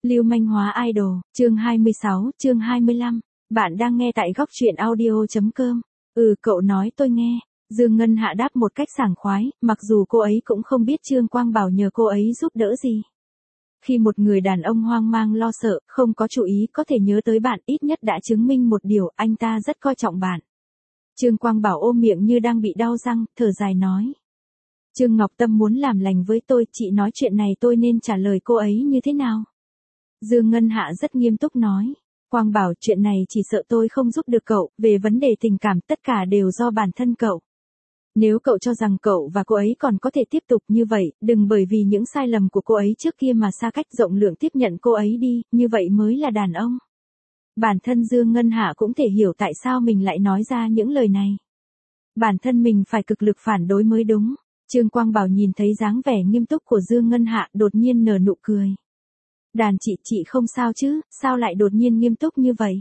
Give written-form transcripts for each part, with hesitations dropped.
Lưu manh hóa idol, chương 26, chương 25. Bạn đang nghe tại góc truyện audio.com. Cậu nói tôi nghe. Dương Ngân Hạ đáp một cách sảng khoái, mặc dù cô ấy cũng không biết Trương Quang Bảo nhờ cô ấy giúp đỡ gì. Khi một người đàn ông hoang mang lo sợ, không có chú ý có thể nhớ tới bạn, ít nhất đã chứng minh một điều, anh ta rất coi trọng bạn. Trương Quang Bảo ôm miệng như đang bị đau răng, thở dài nói. Trương Ngọc Tâm muốn làm lành với tôi, chị nói chuyện này tôi nên trả lời cô ấy như thế nào? Dương Ngân Hạ rất nghiêm túc nói. Quang Bảo, chuyện này chỉ sợ tôi không giúp được cậu, về vấn đề tình cảm tất cả đều do bản thân cậu. Nếu cậu cho rằng cậu và cô ấy còn có thể tiếp tục như vậy, đừng bởi vì những sai lầm của cô ấy trước kia mà xa cách rộng lượng tiếp nhận cô ấy đi, như vậy mới là đàn ông. Bản thân Dương Ngân Hạ cũng thể hiểu tại sao mình lại nói ra những lời này. Bản thân mình phải cực lực phản đối mới đúng. Trương Quang Bảo nhìn thấy dáng vẻ nghiêm túc của Dương Ngân Hạ, đột nhiên nở nụ cười. Đàn chị không sao chứ, sao lại đột nhiên nghiêm túc như vậy?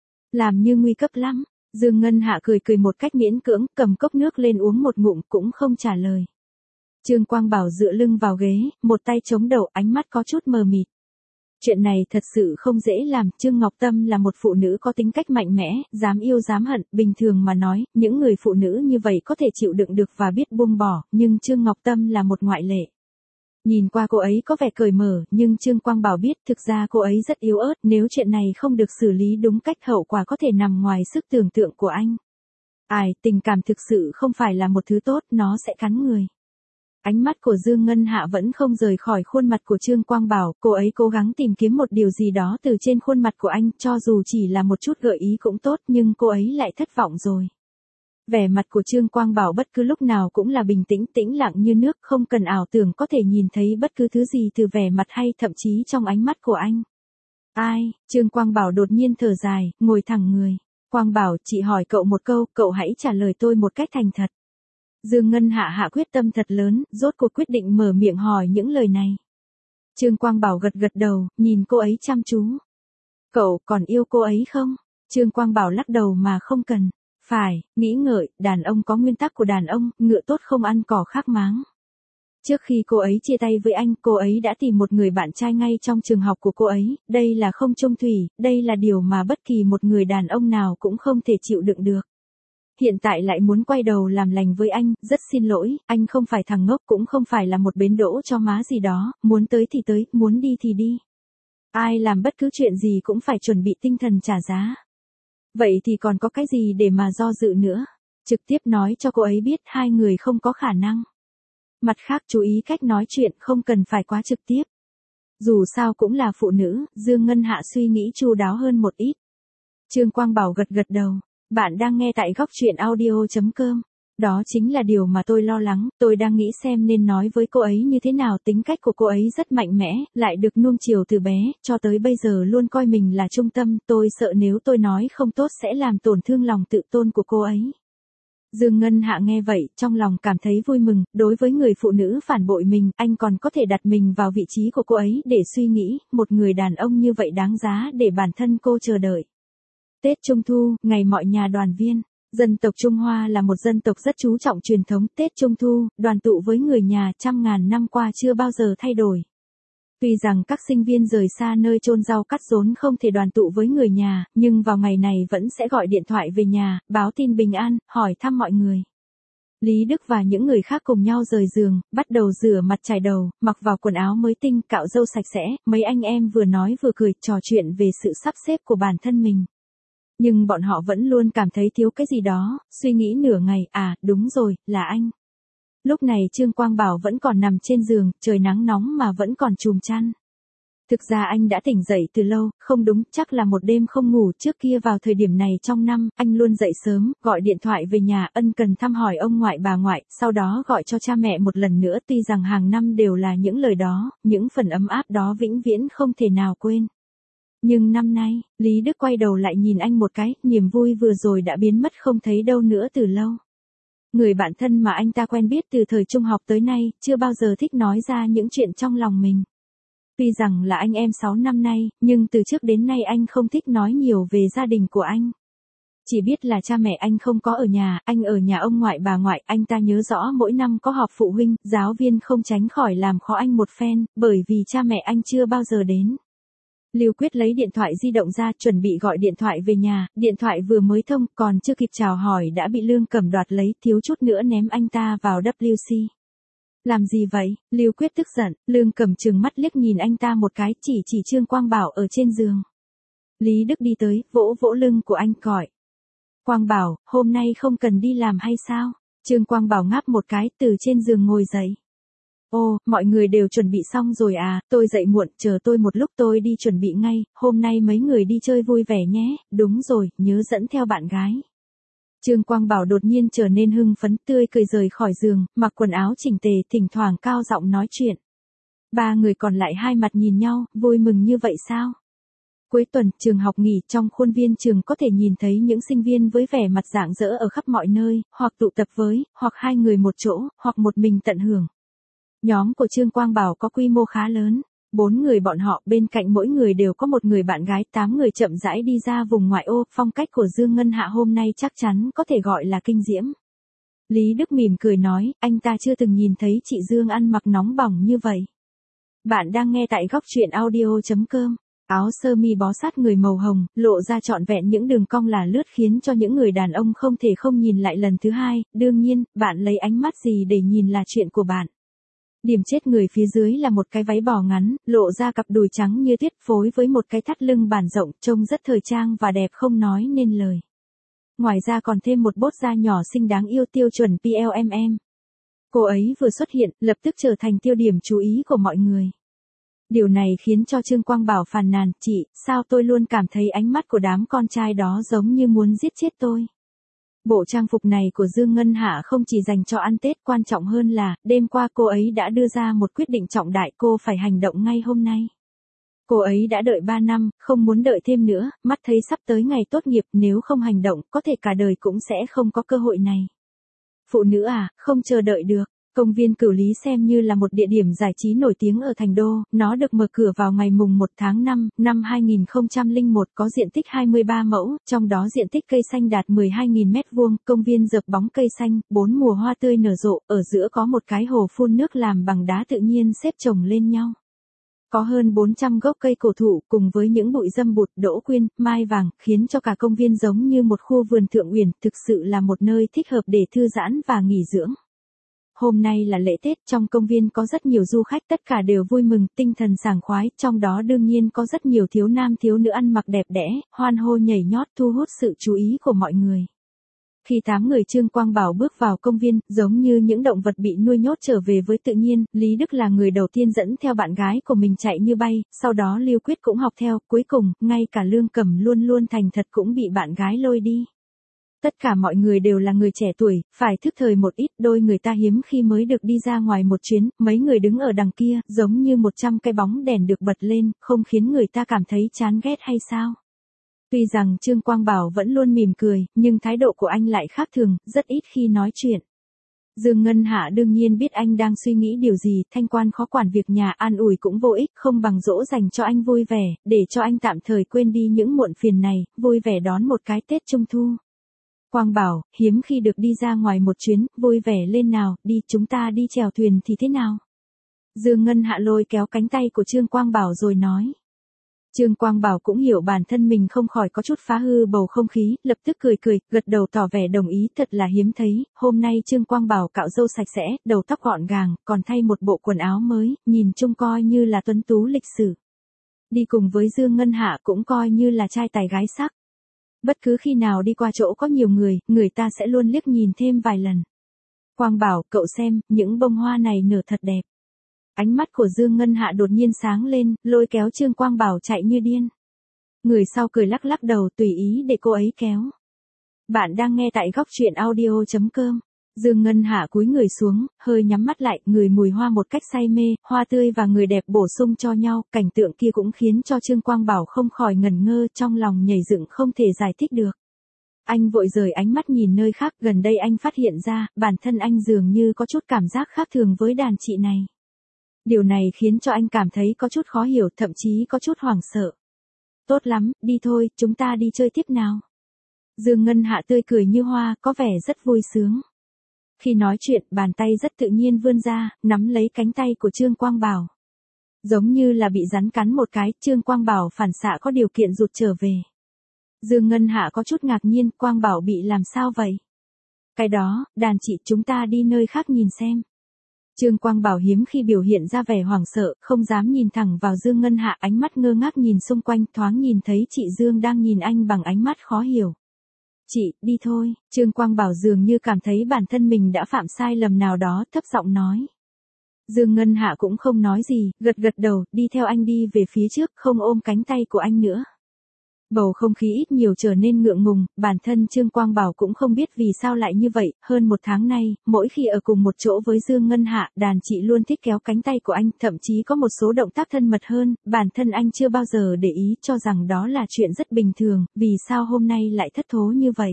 Làm như nguy cấp lắm. Dương Ngân Hạ cười một cách miễn cưỡng, cầm cốc nước lên uống một ngụm cũng không trả lời. Trương Quang Bảo dựa lưng vào ghế, một tay chống đầu, ánh mắt có chút mờ mịt. Chuyện này thật sự không dễ làm, Trương Ngọc Tâm là một phụ nữ có tính cách mạnh mẽ, dám yêu dám hận, bình thường mà nói, những người phụ nữ như vậy có thể chịu đựng được và biết buông bỏ, nhưng Trương Ngọc Tâm là một ngoại lệ. Nhìn qua cô ấy có vẻ cởi mở, nhưng Trương Quang Bảo biết thực ra cô ấy rất yếu ớt, nếu chuyện này không được xử lý đúng cách hậu quả có thể nằm ngoài sức tưởng tượng của anh. Tình cảm thực sự không phải là một thứ tốt, nó sẽ cắn người. Ánh mắt của Dương Ngân Hạ vẫn không rời khỏi khuôn mặt của Trương Quang Bảo, cô ấy cố gắng tìm kiếm một điều gì đó từ trên khuôn mặt của anh, cho dù chỉ là một chút gợi ý cũng tốt, nhưng cô ấy lại thất vọng rồi. Vẻ mặt của Trương Quang Bảo bất cứ lúc nào cũng là bình tĩnh, tĩnh lặng như nước, không cần ảo tưởng có thể nhìn thấy bất cứ thứ gì từ vẻ mặt hay thậm chí trong ánh mắt của anh. Trương Quang Bảo đột nhiên thở dài, ngồi thẳng người. Quang Bảo, chị hỏi cậu một câu, cậu hãy trả lời tôi một cách thành thật. Dương Ngân Hạ hạ quyết tâm thật lớn, rốt cuộc quyết định mở miệng hỏi những lời này. Trương Quang Bảo gật đầu, nhìn cô ấy chăm chú. Cậu còn yêu cô ấy không? Trương Quang Bảo lắc đầu mà không cần. Phải, nghĩ ngợi, đàn ông có nguyên tắc của đàn ông, ngựa tốt không ăn cỏ khác máng. Trước khi cô ấy chia tay với anh, cô ấy đã tìm một người bạn trai ngay trong trường học của cô ấy, đây là không chung thủy, đây là điều mà bất kỳ một người đàn ông nào cũng không thể chịu đựng được. Hiện tại lại muốn quay đầu làm lành với anh, rất xin lỗi, anh không phải thằng ngốc cũng không phải là một bến đỗ cho má gì đó, muốn tới thì tới, muốn đi thì đi. Ai làm bất cứ chuyện gì cũng phải chuẩn bị tinh thần trả giá. Vậy thì còn có cái gì để mà do dự nữa? Trực tiếp nói cho cô ấy biết hai người không có khả năng. Mặt khác chú ý cách nói chuyện, không cần phải quá trực tiếp. Dù sao cũng là phụ nữ, Dương Ngân Hạ suy nghĩ chu đáo hơn một ít. Trương Quang Bảo gật đầu. Bạn đang nghe tại góc truyện audio.com. Đó chính là điều mà tôi lo lắng, tôi đang nghĩ xem nên nói với cô ấy như thế nào, tính cách của cô ấy rất mạnh mẽ, lại được nuông chiều từ bé, cho tới bây giờ luôn coi mình là trung tâm, tôi sợ nếu tôi nói không tốt sẽ làm tổn thương lòng tự tôn của cô ấy. Dương Ngân Hạ nghe vậy, trong lòng cảm thấy vui mừng, đối với người phụ nữ phản bội mình, anh còn có thể đặt mình vào vị trí của cô ấy để suy nghĩ, một người đàn ông như vậy đáng giá để bản thân cô chờ đợi. Tết Trung Thu, ngày mọi nhà đoàn viên. Dân tộc Trung Hoa là một dân tộc rất chú trọng truyền thống Tết Trung Thu, đoàn tụ với người nhà trăm ngàn năm qua chưa bao giờ thay đổi. Tuy rằng các sinh viên rời xa nơi chôn rau cắt rốn không thể đoàn tụ với người nhà, nhưng vào ngày này vẫn sẽ gọi điện thoại về nhà, báo tin bình an, hỏi thăm mọi người. Lý Đức và những người khác cùng nhau rời giường, bắt đầu rửa mặt chải đầu, mặc vào quần áo mới tinh, cạo râu sạch sẽ, mấy anh em vừa nói vừa cười, trò chuyện về sự sắp xếp của bản thân mình. Nhưng bọn họ vẫn luôn cảm thấy thiếu cái gì đó, suy nghĩ nửa ngày, đúng rồi, là anh. Lúc này Trương Quang Bảo vẫn còn nằm trên giường, trời nắng nóng mà vẫn còn chùm chăn. Thực ra anh đã tỉnh dậy từ lâu, không đúng, chắc là một đêm không ngủ, trước kia vào thời điểm này trong năm, anh luôn dậy sớm, gọi điện thoại về nhà ân cần thăm hỏi ông ngoại bà ngoại, sau đó gọi cho cha mẹ một lần nữa, tuy rằng hàng năm đều là những lời đó, những phần ấm áp đó vĩnh viễn không thể nào quên. Nhưng năm nay, Lý Đức quay đầu lại nhìn anh một cái, niềm vui vừa rồi đã biến mất không thấy đâu nữa từ lâu. Người bạn thân mà anh ta quen biết từ thời trung học tới nay, chưa bao giờ thích nói ra những chuyện trong lòng mình. Tuy rằng là anh em 6 năm nay, nhưng từ trước đến nay anh không thích nói nhiều về gia đình của anh. Chỉ biết là cha mẹ anh không có ở nhà, anh ở nhà ông ngoại bà ngoại, anh ta nhớ rõ mỗi năm có họp phụ huynh, giáo viên không tránh khỏi làm khó anh một phen, bởi vì cha mẹ anh chưa bao giờ đến. Lưu Quyết lấy điện thoại di động ra chuẩn bị gọi điện thoại về nhà, điện thoại vừa mới thông còn chưa kịp chào hỏi đã bị Lương Cẩm đoạt lấy, thiếu chút nữa ném anh ta vào WC. Làm gì vậy? Lưu Quyết tức giận, Lương Cẩm trừng mắt liếc nhìn anh ta một cái, chỉ Trương Quang Bảo ở trên giường. Lý Đức đi tới, vỗ vỗ lưng của anh gọi. Quang Bảo, hôm nay không cần đi làm hay sao? Trương Quang Bảo ngáp một cái, từ trên giường ngồi dậy. Ồ, mọi người đều chuẩn bị xong rồi à, tôi dậy muộn, chờ tôi một lúc tôi đi chuẩn bị ngay, hôm nay mấy người đi chơi vui vẻ nhé, đúng rồi, nhớ dẫn theo bạn gái. Trương Quang Bảo đột nhiên trở nên hưng phấn, tươi cười rời khỏi giường, mặc quần áo chỉnh tề, thỉnh thoảng cao giọng nói chuyện. Ba người còn lại hai mặt nhìn nhau, vui mừng như vậy sao? Cuối tuần, trường học nghỉ, trong khuôn viên trường có thể nhìn thấy những sinh viên với vẻ mặt rạng rỡ ở khắp mọi nơi, hoặc tụ tập với, hoặc hai người một chỗ, hoặc một mình tận hưởng. Nhóm của Trương Quang Bảo có quy mô khá lớn, 4 người bọn họ bên cạnh mỗi người đều có một người bạn gái, 8 người chậm rãi đi ra vùng ngoại ô, phong cách của Dương Ngân Hạ hôm nay chắc chắn có thể gọi là kinh diễm. Lý Đức mỉm cười nói, anh ta chưa từng nhìn thấy chị Dương ăn mặc nóng bỏng như vậy. Bạn đang nghe tại góc truyện audio.com. Áo sơ mi bó sát người màu hồng, lộ ra trọn vẹn những đường cong là lướt khiến cho những người đàn ông không thể không nhìn lại lần thứ hai, đương nhiên, bạn lấy ánh mắt gì để nhìn là chuyện của bạn. Điểm chết người phía dưới là một cái váy bò ngắn, lộ ra cặp đùi trắng như tuyết phối với một cái thắt lưng bản rộng, trông rất thời trang và đẹp không nói nên lời. Ngoài ra còn thêm một bốt da nhỏ xinh đáng yêu tiêu chuẩn PLMM. Cô ấy vừa xuất hiện, lập tức trở thành tiêu điểm chú ý của mọi người. Điều này khiến cho Trương Quang Bảo phàn nàn, chị, sao tôi luôn cảm thấy ánh mắt của đám con trai đó giống như muốn giết chết tôi. Bộ trang phục này của Dương Ngân Hạ không chỉ dành cho ăn Tết, quan trọng hơn là, đêm qua cô ấy đã đưa ra một quyết định trọng đại, cô phải hành động ngay hôm nay. Cô ấy đã đợi 3 năm, không muốn đợi thêm nữa, mắt thấy sắp tới ngày tốt nghiệp, nếu không hành động, có thể cả đời cũng sẽ không có cơ hội này. Phụ nữ à, không chờ đợi được. Công viên Cửu Lý xem như là một địa điểm giải trí nổi tiếng ở Thành Đô, nó được mở cửa vào ngày mùng 1 tháng 5, năm 2001 có diện tích 23 mẫu, trong đó diện tích cây xanh đạt 12.000 m2, công viên dợp bóng cây xanh, 4 mùa hoa tươi nở rộ, ở giữa có một cái hồ phun nước làm bằng đá tự nhiên xếp chồng lên nhau. Có hơn 400 gốc cây cổ thụ cùng với những bụi dâm bụt, đỗ quyên, mai vàng, khiến cho cả công viên giống như một khu vườn thượng uyển, thực sự là một nơi thích hợp để thư giãn và nghỉ dưỡng. Hôm nay là lễ Tết, trong công viên có rất nhiều du khách, tất cả đều vui mừng, tinh thần sảng khoái, trong đó đương nhiên có rất nhiều thiếu nam thiếu nữ ăn mặc đẹp đẽ, hoan hô nhảy nhót thu hút sự chú ý của mọi người. Khi 8 người Trương Quang Bảo bước vào công viên, giống như những động vật bị nuôi nhốt trở về với tự nhiên, Lý Đức là người đầu tiên dẫn theo bạn gái của mình chạy như bay, sau đó Lưu Quyết cũng học theo, cuối cùng, ngay cả Lương Cẩm luôn luôn thành thật cũng bị bạn gái lôi đi. Tất cả mọi người đều là người trẻ tuổi, phải thức thời một ít, đôi người ta hiếm khi mới được đi ra ngoài một chuyến, mấy người đứng ở đằng kia, giống như 100 cái bóng đèn được bật lên, không khiến người ta cảm thấy chán ghét hay sao? Tuy rằng Trương Quang Bảo vẫn luôn mỉm cười, nhưng thái độ của anh lại khác thường, rất ít khi nói chuyện. Dương Ngân Hạ đương nhiên biết anh đang suy nghĩ điều gì, thanh quan khó quản việc nhà, an ủi cũng vô ích, không bằng dỗ dành cho anh vui vẻ, để cho anh tạm thời quên đi những muộn phiền này, vui vẻ đón một cái Tết Trung Thu. Quang Bảo, hiếm khi được đi ra ngoài một chuyến, vui vẻ lên nào, đi, chúng ta đi chèo thuyền thì thế nào? Dương Ngân Hạ lôi kéo cánh tay của Trương Quang Bảo rồi nói. Trương Quang Bảo cũng hiểu bản thân mình không khỏi có chút phá hư bầu không khí, lập tức cười cười, gật đầu tỏ vẻ đồng ý, thật là hiếm thấy, hôm nay Trương Quang Bảo cạo râu sạch sẽ, đầu tóc gọn gàng, còn thay một bộ quần áo mới, nhìn trông coi như là tuấn tú lịch sử. Đi cùng với Dương Ngân Hạ cũng coi như là trai tài gái sắc. Bất cứ khi nào đi qua chỗ có nhiều người, người ta sẽ luôn liếc nhìn thêm vài lần. Quang Bảo, cậu xem, những bông hoa này nở thật đẹp. Ánh mắt của Dương Ngân Hạ đột nhiên sáng lên, lôi kéo Trương Quang Bảo chạy như điên. Người sau cười lắc lắc đầu tùy ý để cô ấy kéo. Bạn đang nghe tại góc truyện audio.com. Dương Ngân Hạ cúi người xuống, hơi nhắm mắt lại, người mùi hoa một cách say mê, hoa tươi và người đẹp bổ sung cho nhau, cảnh tượng kia cũng khiến cho Trương Quang Bảo không khỏi ngẩn ngơ, trong lòng nhảy dựng không thể giải thích được. Anh vội rời ánh mắt nhìn nơi khác, gần đây anh phát hiện ra, bản thân anh dường như có chút cảm giác khác thường với đàn chị này. Điều này khiến cho anh cảm thấy có chút khó hiểu, thậm chí có chút hoảng sợ. Tốt lắm, đi thôi, chúng ta đi chơi tiếp nào. Dương Ngân Hạ tươi cười như hoa, có vẻ rất vui sướng. Khi nói chuyện, bàn tay rất tự nhiên vươn ra, nắm lấy cánh tay của Trương Quang Bảo. Giống như là bị rắn cắn một cái, Trương Quang Bảo phản xạ có điều kiện rụt trở về. Dương Ngân Hạ có chút ngạc nhiên, Quang Bảo bị làm sao vậy? Cái đó, đàn chị chúng ta đi nơi khác nhìn xem. Trương Quang Bảo hiếm khi biểu hiện ra vẻ hoảng sợ, không dám nhìn thẳng vào Dương Ngân Hạ, ánh mắt ngơ ngác nhìn xung quanh, thoáng nhìn thấy chị Dương đang nhìn anh bằng ánh mắt khó hiểu. Chị, đi thôi, Trương Quang Bảo dường như cảm thấy bản thân mình đã phạm sai lầm nào đó, thấp giọng nói. Dương Ngân Hạ cũng không nói gì, gật gật đầu, đi theo anh đi về phía trước, không ôm cánh tay của anh nữa. Bầu không khí ít nhiều trở nên ngượng ngùng, bản thân Trương Quang Bảo cũng không biết vì sao lại như vậy, hơn một tháng nay, mỗi khi ở cùng một chỗ với Dương Ngân Hạ, đàn chị luôn thích kéo cánh tay của anh, thậm chí có một số động tác thân mật hơn, bản thân anh chưa bao giờ để ý, cho rằng đó là chuyện rất bình thường, vì sao hôm nay lại thất thố như vậy.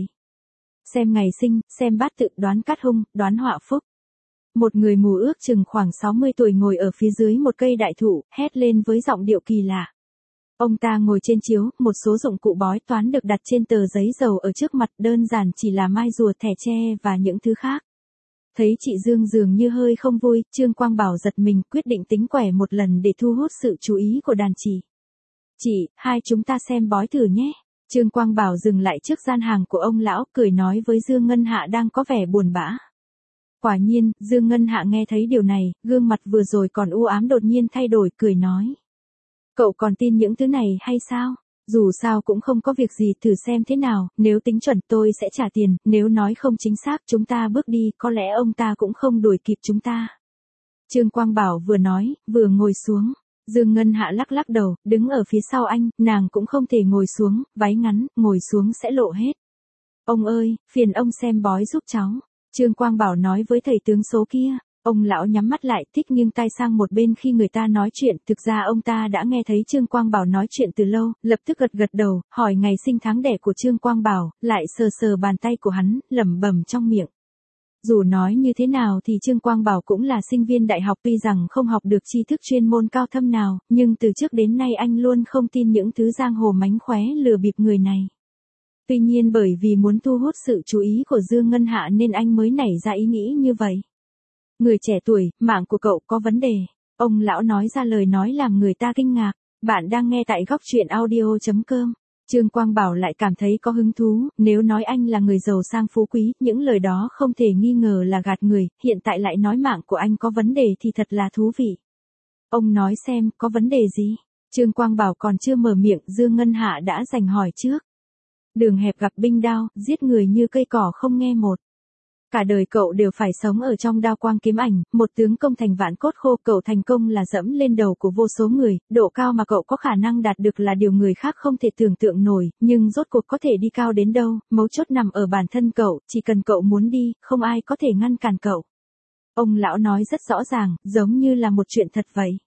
Xem ngày sinh, xem bát tự, đoán cát hung, đoán họa phúc. Một người mù ước chừng khoảng 60 tuổi ngồi ở phía dưới một cây đại thụ, hét lên với giọng điệu kỳ lạ. Ông ta ngồi trên chiếu, một số dụng cụ bói toán được đặt trên tờ giấy dầu ở trước mặt, đơn giản chỉ là mai rùa, thẻ tre và những thứ khác. Thấy chị Dương dường như hơi không vui, Trương Quang Bảo giật mình, quyết định tính quẻ một lần để thu hút sự chú ý của đàn chị. Chị, hai chúng ta xem bói thử nhé. Trương Quang Bảo dừng lại trước gian hàng của ông lão, cười nói với Dương Ngân Hạ đang có vẻ buồn bã. Quả nhiên, Dương Ngân Hạ nghe thấy điều này, gương mặt vừa rồi còn u ám đột nhiên thay đổi, cười nói. Cậu còn tin những thứ này hay sao? Dù sao cũng không có việc gì, thử xem thế nào, nếu tính chuẩn tôi sẽ trả tiền, nếu nói không chính xác chúng ta bước đi, có lẽ ông ta cũng không đuổi kịp chúng ta. Trương Quang Bảo vừa nói, vừa ngồi xuống. Dương Ngân Hạ lắc lắc đầu, đứng ở phía sau anh, nàng cũng không thể ngồi xuống, váy ngắn, ngồi xuống sẽ lộ hết. Ông ơi, phiền ông xem bói giúp cháu. Trương Quang Bảo nói với thầy tướng số kia. Ông lão nhắm mắt lại, thích nghiêng tai sang một bên khi người ta nói chuyện, thực ra ông ta đã nghe thấy Trương Quang Bảo nói chuyện từ lâu, lập tức gật gật đầu, hỏi ngày sinh tháng đẻ của Trương Quang Bảo, lại sờ sờ bàn tay của hắn, lẩm bẩm trong miệng. Dù nói như thế nào thì Trương Quang Bảo cũng là sinh viên đại học, tuy rằng không học được tri thức chuyên môn cao thâm nào, nhưng từ trước đến nay anh luôn không tin những thứ giang hồ mánh khóe lừa bịp người này. Tuy nhiên bởi vì muốn thu hút sự chú ý của Dương Ngân Hạ nên anh mới nảy ra ý nghĩ như vậy. Người trẻ tuổi, mạng của cậu có vấn đề. Ông lão nói ra lời nói làm người ta kinh ngạc. Bạn đang nghe tại góc truyện audio.com. Trương Quang Bảo lại cảm thấy có hứng thú, nếu nói anh là người giàu sang phú quý, những lời đó không thể nghi ngờ là gạt người, hiện tại lại nói mạng của anh có vấn đề thì thật là thú vị. Ông nói xem, có vấn đề gì? Trương Quang Bảo còn chưa mở miệng, Dương Ngân Hạ đã giành hỏi trước. Đường hẹp gặp binh đao, giết người như cây cỏ không nghe một. Cả đời cậu đều phải sống ở trong đao quang kiếm ảnh, một tướng công thành vạn cốt khô, cậu thành công là dẫm lên đầu của vô số người, độ cao mà cậu có khả năng đạt được là điều người khác không thể tưởng tượng nổi, nhưng rốt cuộc có thể đi cao đến đâu, mấu chốt nằm ở bản thân cậu, chỉ cần cậu muốn đi, không ai có thể ngăn cản cậu. Ông lão nói rất rõ ràng, giống như là một chuyện thật vậy.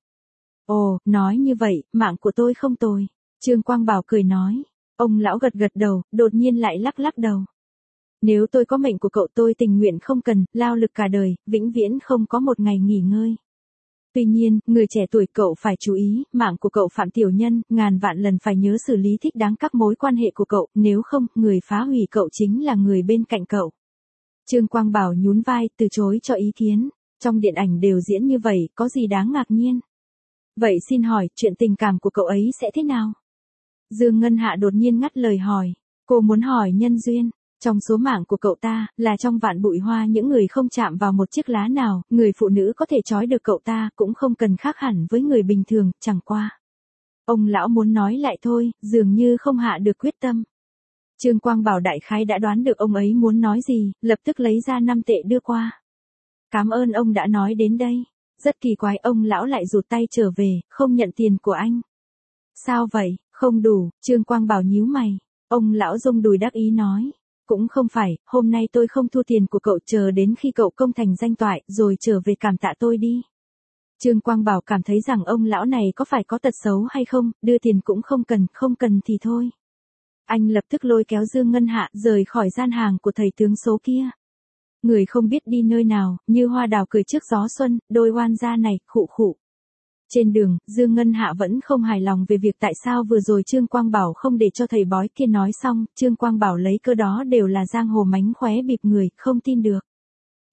Ồ, nói như vậy, mạng của tôi không tồi. Trương Quang Bảo cười nói. Ông lão gật gật đầu, đột nhiên lại lắc lắc đầu. Nếu tôi có mệnh của cậu tôi tình nguyện không cần, lao lực cả đời, vĩnh viễn không có một ngày nghỉ ngơi. Tuy nhiên, người trẻ tuổi cậu phải chú ý, mạng của cậu Phạm Tiểu Nhân, ngàn vạn lần phải nhớ xử lý thích đáng các mối quan hệ của cậu, nếu không, người phá hủy cậu chính là người bên cạnh cậu. Trương Quang Bảo nhún vai, từ chối cho ý kiến. Trong điện ảnh đều diễn như vậy, có gì đáng ngạc nhiên? Vậy xin hỏi, chuyện tình cảm của cậu ấy sẽ thế nào? Dương Ngân Hạ đột nhiên ngắt lời hỏi. Cô muốn hỏi nhân duyên. Trong số mạng của cậu ta, là trong vạn bụi hoa những người không chạm vào một chiếc lá nào, người phụ nữ có thể trói được cậu ta, cũng không cần khác hẳn với người bình thường, chẳng qua. Ông lão muốn nói lại thôi, dường như không hạ được quyết tâm. Trương Quang Bảo đại khái đã đoán được ông ấy muốn nói gì, lập tức lấy ra 5 tệ đưa qua. Cảm ơn ông đã nói đến đây. Rất kỳ quái, ông lão lại rụt tay trở về, không nhận tiền của anh. Sao vậy, không đủ? Trương Quang Bảo nhíu mày. Ông lão rung đùi đắc ý nói. Cũng không phải, hôm nay tôi không thu tiền của cậu, chờ đến khi cậu công thành danh toại, rồi trở về cảm tạ tôi đi. Trương Quang Bảo cảm thấy rằng ông lão này có phải có tật xấu hay không, đưa tiền cũng không cần, không cần thì thôi. Anh lập tức lôi kéo Dương Ngân Hạ rời khỏi gian hàng của thầy tướng số kia. Người không biết đi nơi nào, như hoa đào cười trước gió xuân, đôi oan gia này, khụ khụ. Trên đường, Dương Ngân Hạ vẫn không hài lòng về việc tại sao vừa rồi Trương Quang Bảo không để cho thầy bói kia nói xong, Trương Quang Bảo lấy cơ đó đều là giang hồ mánh khóe bịp người, không tin được.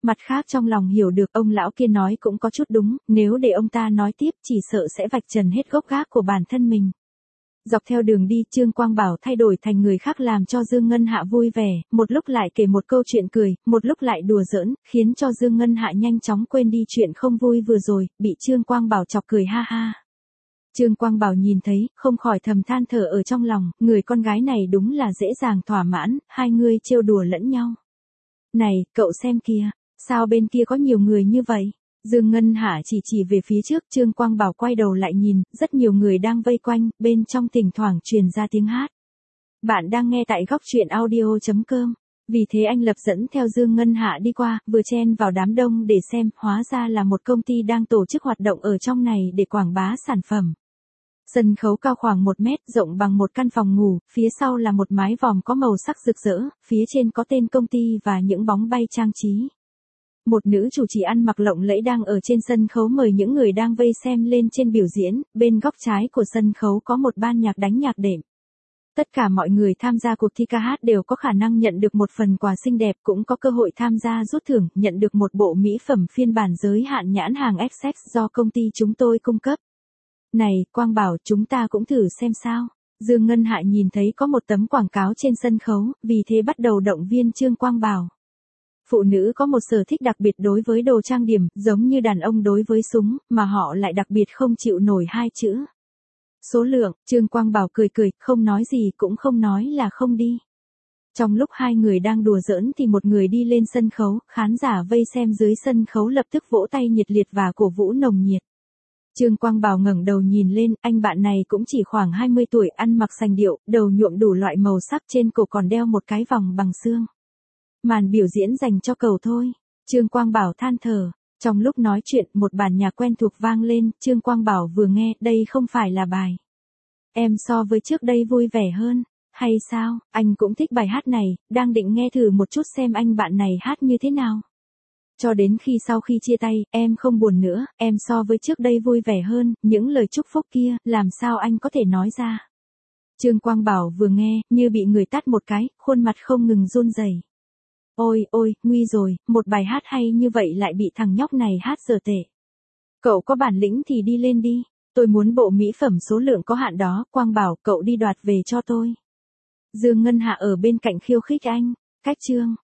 Mặt khác trong lòng hiểu được ông lão kia nói cũng có chút đúng, nếu để ông ta nói tiếp chỉ sợ sẽ vạch trần hết gốc gác của bản thân mình. Dọc theo đường đi Trương Quang Bảo thay đổi thành người khác làm cho Dương Ngân Hạ vui vẻ, một lúc lại kể một câu chuyện cười, một lúc lại đùa giỡn, khiến cho Dương Ngân Hạ nhanh chóng quên đi chuyện không vui vừa rồi, bị Trương Quang Bảo chọc cười ha ha. Trương Quang Bảo nhìn thấy, không khỏi thầm than thở ở trong lòng, người con gái này đúng là dễ dàng thỏa mãn, hai người trêu đùa lẫn nhau. Này, cậu xem kìa, sao bên kia có nhiều người như vậy? Dương Ngân Hạ chỉ về phía trước, Trương Quang Bảo quay đầu lại nhìn, rất nhiều người đang vây quanh, bên trong thỉnh thoảng truyền ra tiếng hát. Bạn đang nghe tại góc truyện audio.com. Vì thế anh Lập dẫn theo Dương Ngân Hạ đi qua, vừa chen vào đám đông để xem, hóa ra là một công ty đang tổ chức hoạt động ở trong này để quảng bá sản phẩm. Sân khấu cao khoảng 1 mét, rộng bằng một căn phòng ngủ, phía sau là một mái vòm có màu sắc rực rỡ, phía trên có tên công ty và những bóng bay trang trí. Một nữ chủ trì ăn mặc lộng lẫy đang ở trên sân khấu mời những người đang vây xem lên trên biểu diễn, bên góc trái của sân khấu có một ban nhạc đánh nhạc đệm. Tất cả mọi người tham gia cuộc thi ca hát đều có khả năng nhận được một phần quà xinh đẹp, cũng có cơ hội tham gia rút thưởng, nhận được một bộ mỹ phẩm phiên bản giới hạn nhãn hàng XX do công ty chúng tôi cung cấp. Này, Quang Bảo, chúng ta cũng thử xem sao. Dương Ngân Hạ nhìn thấy có một tấm quảng cáo trên sân khấu, vì thế bắt đầu động viên Trương Quang Bảo. Phụ nữ có một sở thích đặc biệt đối với đồ trang điểm, giống như đàn ông đối với súng, mà họ lại đặc biệt không chịu nổi hai chữ. Số lượng, Trương Quang Bảo cười cười, không nói gì cũng không nói là không đi. Trong lúc hai người đang đùa giỡn thì một người đi lên sân khấu, khán giả vây xem dưới sân khấu lập tức vỗ tay nhiệt liệt và cổ vũ nồng nhiệt. Trương Quang Bảo ngẩng đầu nhìn lên, anh bạn này cũng chỉ khoảng 20 tuổi, ăn mặc sành điệu, đầu nhuộm đủ loại màu sắc, trên cổ còn đeo một cái vòng bằng xương. Màn biểu diễn dành cho cậu thôi. Trương Quang Bảo than thở. Trong lúc nói chuyện, một bản nhạc quen thuộc vang lên, Trương Quang Bảo vừa nghe, đây không phải là bài. Em so với trước đây vui vẻ hơn. Hay sao, anh cũng thích bài hát này, đang định nghe thử một chút xem anh bạn này hát như thế nào. Cho đến khi sau khi chia tay, em không buồn nữa, em so với trước đây vui vẻ hơn, những lời chúc phúc kia, làm sao anh có thể nói ra. Trương Quang Bảo vừa nghe, như bị người tát một cái, khuôn mặt không ngừng run rẩy. Ôi, ôi, nguy rồi, một bài hát hay như vậy lại bị thằng nhóc này hát dở tệ. Cậu có bản lĩnh thì đi lên đi, tôi muốn bộ mỹ phẩm số lượng có hạn đó, Quang Bảo, cậu đi đoạt về cho tôi. Dương Ngân Hạ ở bên cạnh khiêu khích anh, cách chương.